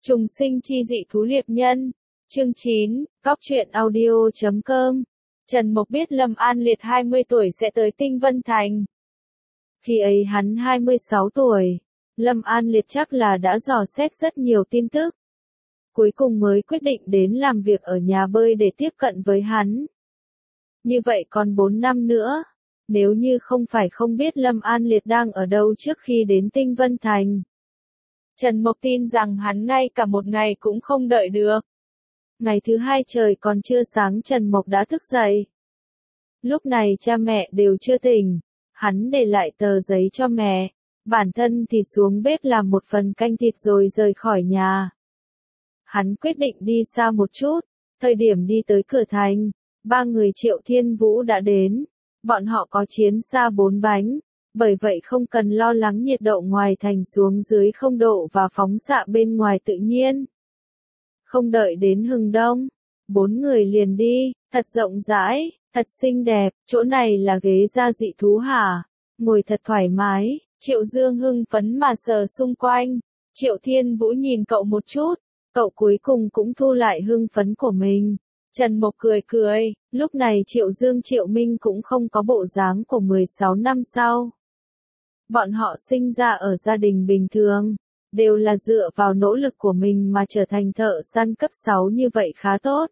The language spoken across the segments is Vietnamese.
Trùng sinh chi dị thú liệp nhân. Chương 9, Cóc truyện audio.com. Trần Mộc biết Lâm An Liệt 20 tuổi sẽ tới Tinh Vân Thành. Khi ấy hắn 26 tuổi, Lâm An Liệt chắc là đã dò xét rất nhiều tin tức. Cuối cùng mới quyết định đến làm việc ở nhà bơi để tiếp cận với hắn. Như vậy còn 4 năm nữa, nếu như không phải không biết Lâm An Liệt đang ở đâu trước khi đến Tinh Vân Thành. Trần Mộc tin rằng hắn ngay cả một ngày cũng không đợi được. Ngày thứ hai trời còn chưa sáng Trần Mộc đã thức dậy. Lúc này cha mẹ đều chưa tỉnh, hắn để lại tờ giấy cho mẹ, bản thân thì xuống bếp làm một phần canh thịt rồi rời khỏi nhà. Hắn quyết định đi xa một chút, thời điểm đi tới cửa thành, ba người Triệu Thiên Vũ đã đến, bọn họ có chiến xa 4 bánh. Bởi vậy không cần lo lắng nhiệt độ ngoài thành xuống dưới 0 độ và phóng xạ bên ngoài tự nhiên. Không đợi đến hừng đông, 4 người liền đi, thật rộng rãi, thật xinh đẹp, chỗ này là ghế gia dị thú hả? Ngồi thật thoải mái, Triệu Dương hưng phấn mà sờ xung quanh. Triệu Thiên Vũ nhìn cậu một chút, cậu cuối cùng cũng thu lại hưng phấn của mình. Trần Mộc cười cười, lúc này Triệu Dương Triệu Minh cũng không có bộ dáng của 16 năm sau. Bọn họ sinh ra ở gia đình bình thường, đều là dựa vào nỗ lực của mình mà trở thành thợ săn cấp 6 như vậy khá tốt.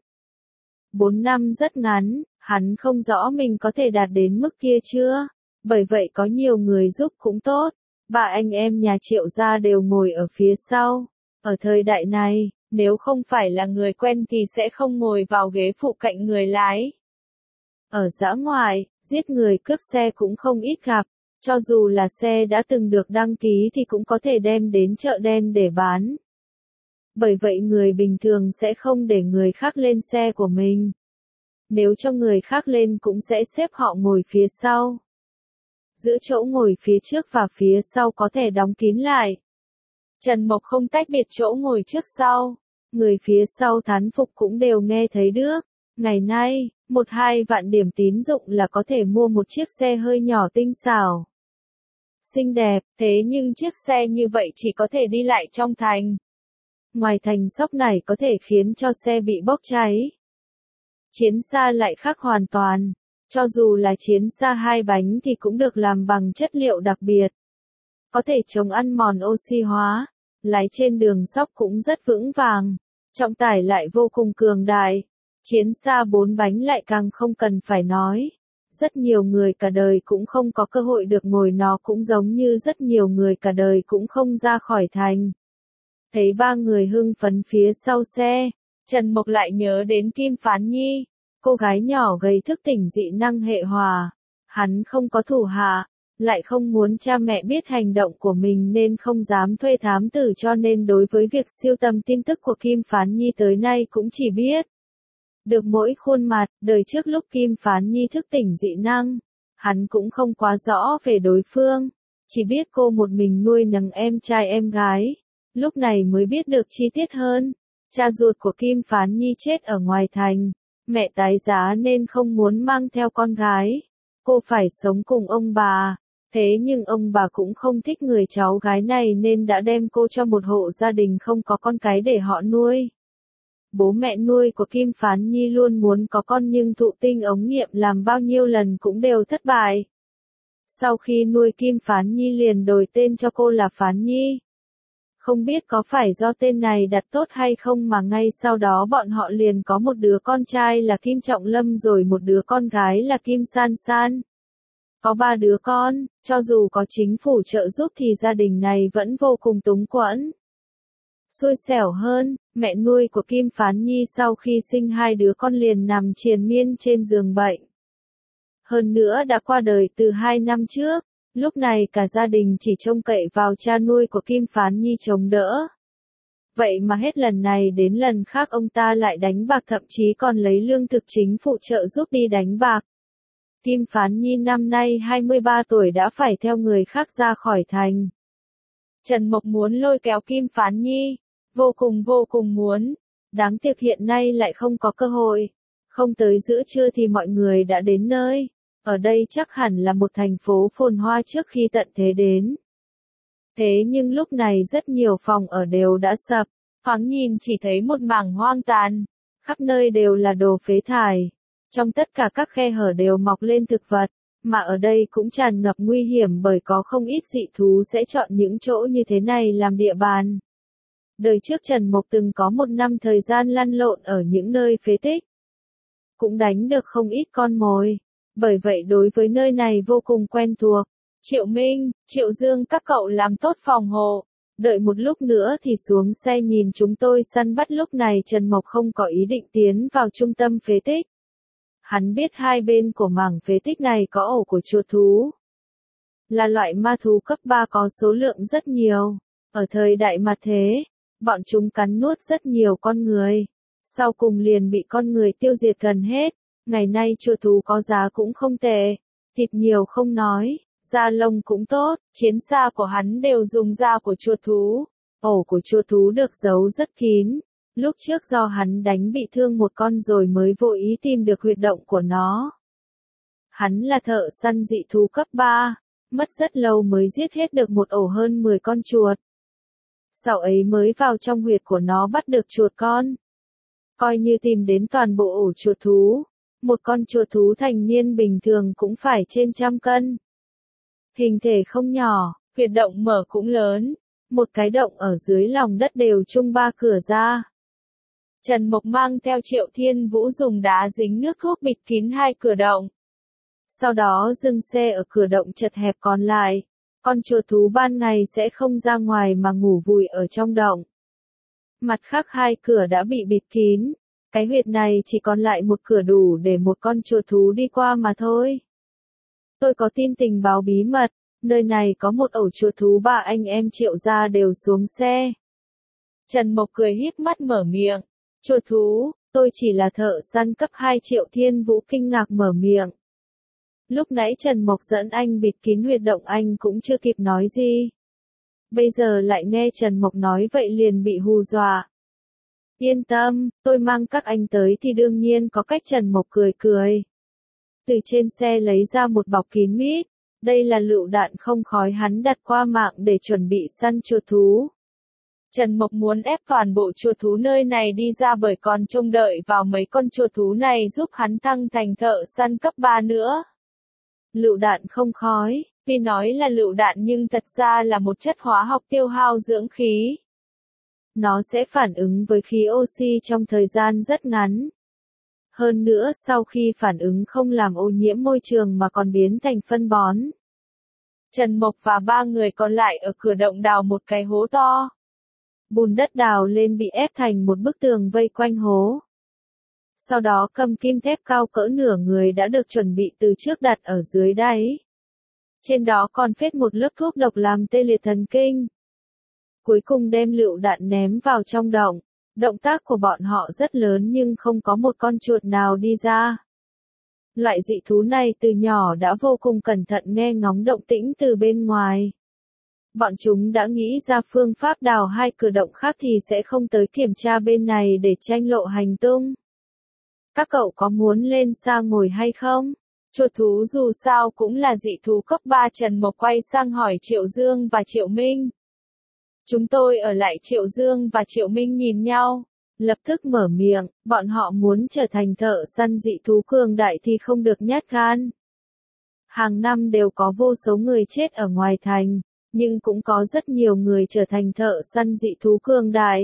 4 năm rất ngắn, hắn không rõ mình có thể đạt đến mức kia chưa, bởi vậy có nhiều người giúp cũng tốt. Ba anh em nhà Triệu gia đều ngồi ở phía sau. Ở thời đại này, nếu không phải là người quen thì sẽ không ngồi vào ghế phụ cạnh người lái. Ở dã ngoại, giết người cướp xe cũng không ít gặp. Cho dù là xe đã từng được đăng ký thì cũng có thể đem đến chợ đen để bán. Bởi vậy người bình thường sẽ không để người khác lên xe của mình. Nếu cho người khác lên cũng sẽ xếp họ ngồi phía sau. Giữa chỗ ngồi phía trước và phía sau có thể đóng kín lại. Trần Mộc không tách biệt chỗ ngồi trước sau. Người phía sau thán phục cũng đều nghe thấy được. Ngày nay, 1-2 vạn điểm tín dụng là có thể mua một chiếc xe hơi nhỏ tinh xảo. Xinh đẹp, thế nhưng chiếc xe như vậy chỉ có thể đi lại trong thành. Ngoài thành sóc này có thể khiến cho xe bị bốc cháy. Chiến xa lại khác hoàn toàn. Cho dù là chiến xa 2 bánh thì cũng được làm bằng chất liệu đặc biệt. Có thể chống ăn mòn oxy hóa. Lái trên đường sóc cũng rất vững vàng. Trọng tải lại vô cùng cường đại. Chiến xa 4 bánh lại càng không cần phải nói. Rất nhiều người cả đời cũng không có cơ hội được ngồi nó, cũng giống như rất nhiều người cả đời cũng không ra khỏi thành. Thấy ba người hưng phấn phía sau xe, Trần Mộc lại nhớ đến Kim Phán Nhi, cô gái nhỏ gầy thức tỉnh dị năng hệ hỏa. Hắn không có thủ hạ, lại không muốn cha mẹ biết hành động của mình nên không dám thuê thám tử, cho nên đối với việc siêu tầm tin tức của Kim Phán Nhi tới nay cũng chỉ biết được mỗi khuôn mặt. Đời trước lúc Kim Phán Nhi thức tỉnh dị năng, hắn cũng không quá rõ về đối phương, chỉ biết cô một mình nuôi nấng em trai em gái. Lúc này mới biết được chi tiết hơn. Cha ruột của Kim Phán Nhi chết ở ngoài thành, mẹ tái giá nên không muốn mang theo con gái. Cô phải sống cùng ông bà, thế nhưng ông bà cũng không thích người cháu gái này nên đã đem cô cho một hộ gia đình không có con cái để họ nuôi. Bố mẹ nuôi của Kim Phán Nhi luôn muốn có con nhưng thụ tinh ống nghiệm làm bao nhiêu lần cũng đều thất bại. Sau khi nuôi Kim Phán Nhi liền đổi tên cho cô là Phán Nhi. Không biết có phải do tên này đặt tốt hay không mà ngay sau đó bọn họ liền có một đứa con trai là Kim Trọng Lâm rồi một đứa con gái là Kim San San. Có 3 đứa con, cho dù có chính phủ trợ giúp thì gia đình này vẫn vô cùng túng quẫn. Xui xẻo hơn, mẹ nuôi của Kim Phán Nhi sau khi sinh 2 đứa con liền nằm triền miên trên giường bệnh. Hơn nữa đã qua đời từ 2 năm trước, lúc này cả gia đình chỉ trông cậy vào cha nuôi của Kim Phán Nhi chống đỡ. Vậy mà hết lần này đến lần khác ông ta lại đánh bạc, thậm chí còn lấy lương thực chính phủ trợ giúp đi đánh bạc. Kim Phán Nhi năm nay 23 tuổi đã phải theo người khác ra khỏi thành. Trần Mộc muốn lôi kéo Kim Phán Nhi, vô cùng muốn. Đáng tiếc hiện nay lại không có cơ hội. Không tới giữa trưa thì mọi người đã đến nơi. Ở đây chắc hẳn là một thành phố phồn hoa trước khi tận thế đến. Thế nhưng lúc này rất nhiều phòng ở đều đã sập. Thoáng nhìn chỉ thấy một mảng hoang tàn, khắp nơi đều là đồ phế thải. Trong tất cả các khe hở đều mọc lên thực vật, mà ở đây cũng tràn ngập nguy hiểm bởi có không ít dị thú sẽ chọn những chỗ như thế này làm địa bàn. Đời trước Trần Mộc từng có một năm thời gian lăn lộn ở những nơi phế tích. Cũng đánh được không ít con mồi, bởi vậy đối với nơi này vô cùng quen thuộc. Triệu Minh, Triệu Dương các cậu làm tốt phòng hộ. Đợi một lúc nữa thì xuống xe nhìn chúng tôi săn bắt. Lúc này Trần Mộc không có ý định tiến vào trung tâm phế tích. Hắn biết hai bên của mảng phế tích này có ổ của chuột thú. Là loại ma thú cấp 3 có số lượng rất nhiều. Ở thời đại mặt thế, bọn chúng cắn nuốt rất nhiều con người. Sau cùng liền bị con người tiêu diệt gần hết. Ngày nay chuột thú có giá cũng không tệ. Thịt nhiều không nói, da lông cũng tốt. Chiến xa của hắn đều dùng da của chuột thú. Ổ của chuột thú được giấu rất kín. Lúc trước do hắn đánh bị thương một con rồi mới vô ý tìm được huyệt động của nó. Hắn là thợ săn dị thú cấp 3, mất rất lâu mới giết hết được một ổ hơn 10 con chuột. Sau ấy mới vào trong huyệt của nó bắt được chuột con. Coi như tìm đến toàn bộ ổ chuột thú, một con chuột thú thành niên bình thường cũng phải trên 100 cân. Hình thể không nhỏ, huyệt động mở cũng lớn, một cái động ở dưới lòng đất đều chung 3 cửa ra. Trần Mộc mang theo Triệu Thiên Vũ dùng đá dính nước thuốc bịt kín 2 cửa động. Sau đó dừng xe ở cửa động chật hẹp còn lại. Con chuột thú ban ngày sẽ không ra ngoài mà ngủ vùi ở trong động. Mặt khác 2 cửa đã bị bịt kín. Cái huyệt này chỉ còn lại một cửa đủ để một con chuột thú đi qua mà thôi. Tôi có tin tình báo bí mật, nơi này có một ổ chuột thú. 3 anh em Triệu gia đều xuống xe. Trần Mộc cười híp mắt mở miệng. Chuột thú, tôi chỉ là thợ săn cấp 2. Triệu Thiên Vũ kinh ngạc mở miệng. Lúc nãy Trần Mộc dẫn anh bịt kín huyệt động anh cũng chưa kịp nói gì. Bây giờ lại nghe Trần Mộc nói vậy liền bị hù dọa. Yên tâm, tôi mang các anh tới thì đương nhiên có cách. Trần Mộc cười cười. Từ trên xe lấy ra một bọc kín mít. Đây là lựu đạn không khói hắn đặt qua mạng để chuẩn bị săn chuột thú. Trần Mộc muốn ép toàn bộ chuột thú nơi này đi ra bởi còn trông đợi vào mấy con chuột thú này giúp hắn thăng thành thợ săn cấp 3 nữa. Lựu đạn không khói, tuy nói là lựu đạn nhưng thật ra là một chất hóa học tiêu hao dưỡng khí. Nó sẽ phản ứng với khí oxy trong thời gian rất ngắn. Hơn nữa sau khi phản ứng không làm ô nhiễm môi trường mà còn biến thành phân bón. Trần Mộc và 3 người còn lại ở cửa động đào một cái hố to. Bùn đất đào lên bị ép thành một bức tường vây quanh hố. Sau đó cầm kim thép cao cỡ nửa người đã được chuẩn bị từ trước đặt ở dưới đáy. Trên đó còn phết một lớp thuốc độc làm tê liệt thần kinh. Cuối cùng đem lựu đạn ném vào trong động. Động tác của bọn họ rất lớn nhưng không có một con chuột nào đi ra. Loại dị thú này từ nhỏ đã vô cùng cẩn thận nghe ngóng động tĩnh từ bên ngoài. Bọn chúng đã nghĩ ra phương pháp đào 2 cửa động khác thì sẽ không tới kiểm tra bên này để tranh lộ hành tung. Các cậu có muốn lên xa ngồi hay không? Chuột thú dù sao cũng là dị thú cấp 3. Trần Mộc quay sang hỏi Triệu Dương và Triệu Minh. Chúng tôi ở lại. Triệu Dương và Triệu Minh nhìn nhau, lập tức mở miệng, bọn họ muốn trở thành thợ săn dị thú cường đại thì không được nhát gan. Hàng năm đều có vô số người chết ở ngoài thành, nhưng cũng có rất nhiều người trở thành thợ săn dị thú cường đại.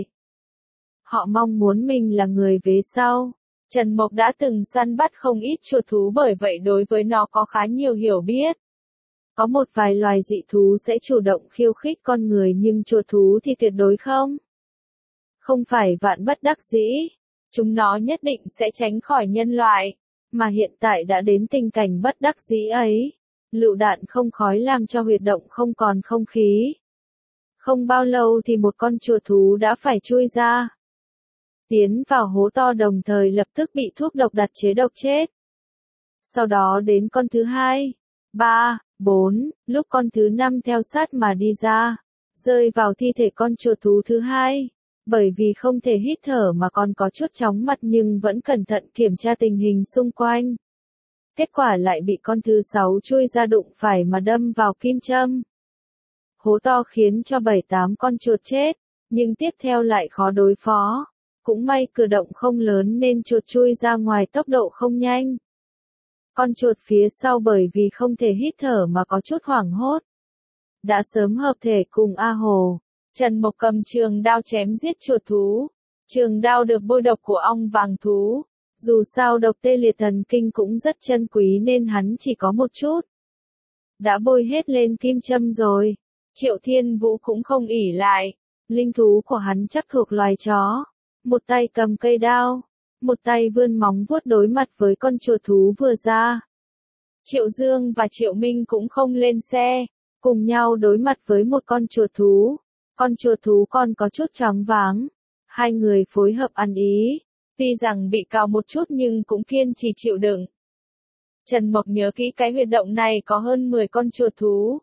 Họ mong muốn mình là người vế sau. Trần Mộc đã từng săn bắt không ít chuột thú bởi vậy đối với nó có khá nhiều hiểu biết. Có một vài loài dị thú sẽ chủ động khiêu khích con người nhưng chuột thú thì tuyệt đối không. Không phải vạn bất đắc dĩ, chúng nó nhất định sẽ tránh khỏi nhân loại, mà hiện tại đã đến tình cảnh bất đắc dĩ ấy. Lựu đạn không khói làm cho huyệt động không còn không khí. Không bao lâu thì một con chuột thú đã phải chui ra. Tiến vào hố to đồng thời lập tức bị thuốc độc đặt chế độc chết. Sau đó đến con thứ 2, 3, 4, lúc con thứ 5 theo sát mà đi ra, rơi vào thi thể con chuột thú thứ 2. Bởi vì không thể hít thở mà còn có chút chóng mặt nhưng vẫn cẩn thận kiểm tra tình hình xung quanh. Kết quả lại bị con thứ 6 chui ra đụng phải mà đâm vào kim châm. Hố to khiến cho 7-8 con chuột chết. nhưng tiếp theo lại khó đối phó. Cũng may cửa động không lớn nên chuột chui ra ngoài tốc độ không nhanh. Con chuột phía sau bởi vì không thể hít thở mà có chút hoảng hốt. Đã sớm hợp thể cùng A Hồ, Trần Mộc cầm trường đao chém giết chuột thú. Trường đao được bôi độc của ong vàng thú. Dù sao độc tê liệt thần kinh cũng rất chân quý nên hắn chỉ có một chút. Đã bôi hết lên kim châm rồi. Triệu Thiên Vũ cũng không ỷ lại. Linh thú của hắn chắc thuộc loài chó. Một tay cầm cây đao, một tay vươn móng vuốt đối mặt với con chuột thú vừa ra. Triệu Dương và Triệu Minh cũng không lên xe, cùng nhau đối mặt với một con chuột thú. Con chuột thú còn có chút choáng váng. Hai người phối hợp ăn ý, tuy rằng bị cào một chút nhưng cũng kiên trì chịu đựng. Trần Mộc nhớ kỹ cái huyệt động này có hơn 10 con chuột thú.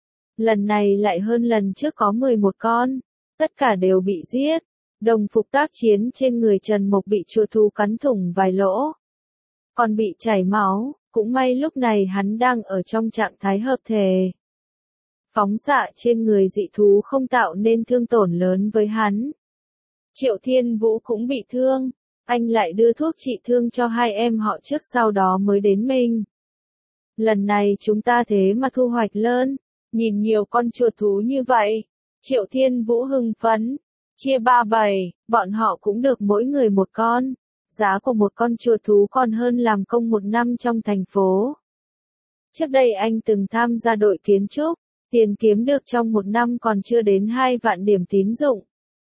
Lần này lại hơn lần trước có 11 con, tất cả đều bị giết. Đồng phục tác chiến trên người Trần Mộc bị chuột thú cắn thủng vài lỗ. Còn bị chảy máu, cũng may lúc này hắn đang ở trong trạng thái hợp thể. Phóng xạ trên người dị thú không tạo nên thương tổn lớn với hắn. Triệu Thiên Vũ cũng bị thương, anh lại đưa thuốc trị thương cho hai em họ trước sau đó mới đến mình. Lần này chúng ta thế mà thu hoạch lớn, nhìn nhiều con chuột thú như vậy. Triệu Thiên Vũ hưng phấn. Chia 3-7, bọn họ cũng được mỗi người một con. Giá của một con chuột thú còn hơn làm công một năm trong thành phố. Trước đây anh từng tham gia đội kiến trúc, tiền kiếm được trong một năm còn chưa đến 2 vạn điểm tín dụng.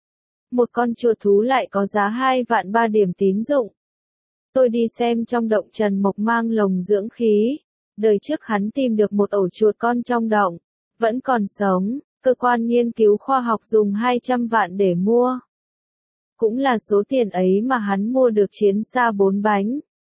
Một con chuột thú lại có giá 2 vạn 3 điểm tín dụng. Tôi đi xem trong động Trần Mộc mang lồng dưỡng khí. Đời trước hắn tìm được một ổ chuột con trong động, vẫn còn sống. Cơ quan nghiên cứu khoa học dùng 200 vạn để mua. Cũng là số tiền ấy mà hắn mua được chiến xa 4 bánh.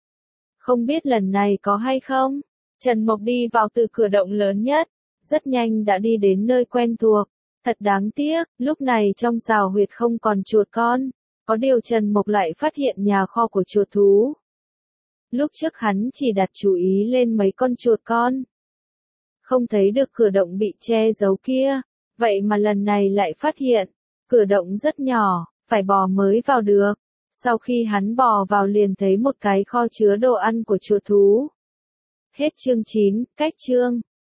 Không biết lần này có hay không? Trần Mộc đi vào từ cửa động lớn nhất, rất nhanh đã đi đến nơi quen thuộc. Thật đáng tiếc, lúc này trong rào huyệt không còn chuột con. Có điều Trần Mộc lại phát hiện nhà kho của chuột thú. Lúc trước hắn chỉ đặt chú ý lên mấy con chuột con. Không thấy được cửa động bị che giấu kia. Vậy mà lần này lại phát hiện, cửa động rất nhỏ, phải bò mới vào được. Sau khi hắn bò vào liền thấy một cái kho chứa đồ ăn của chuột thú. Hết chương 9, cách chương.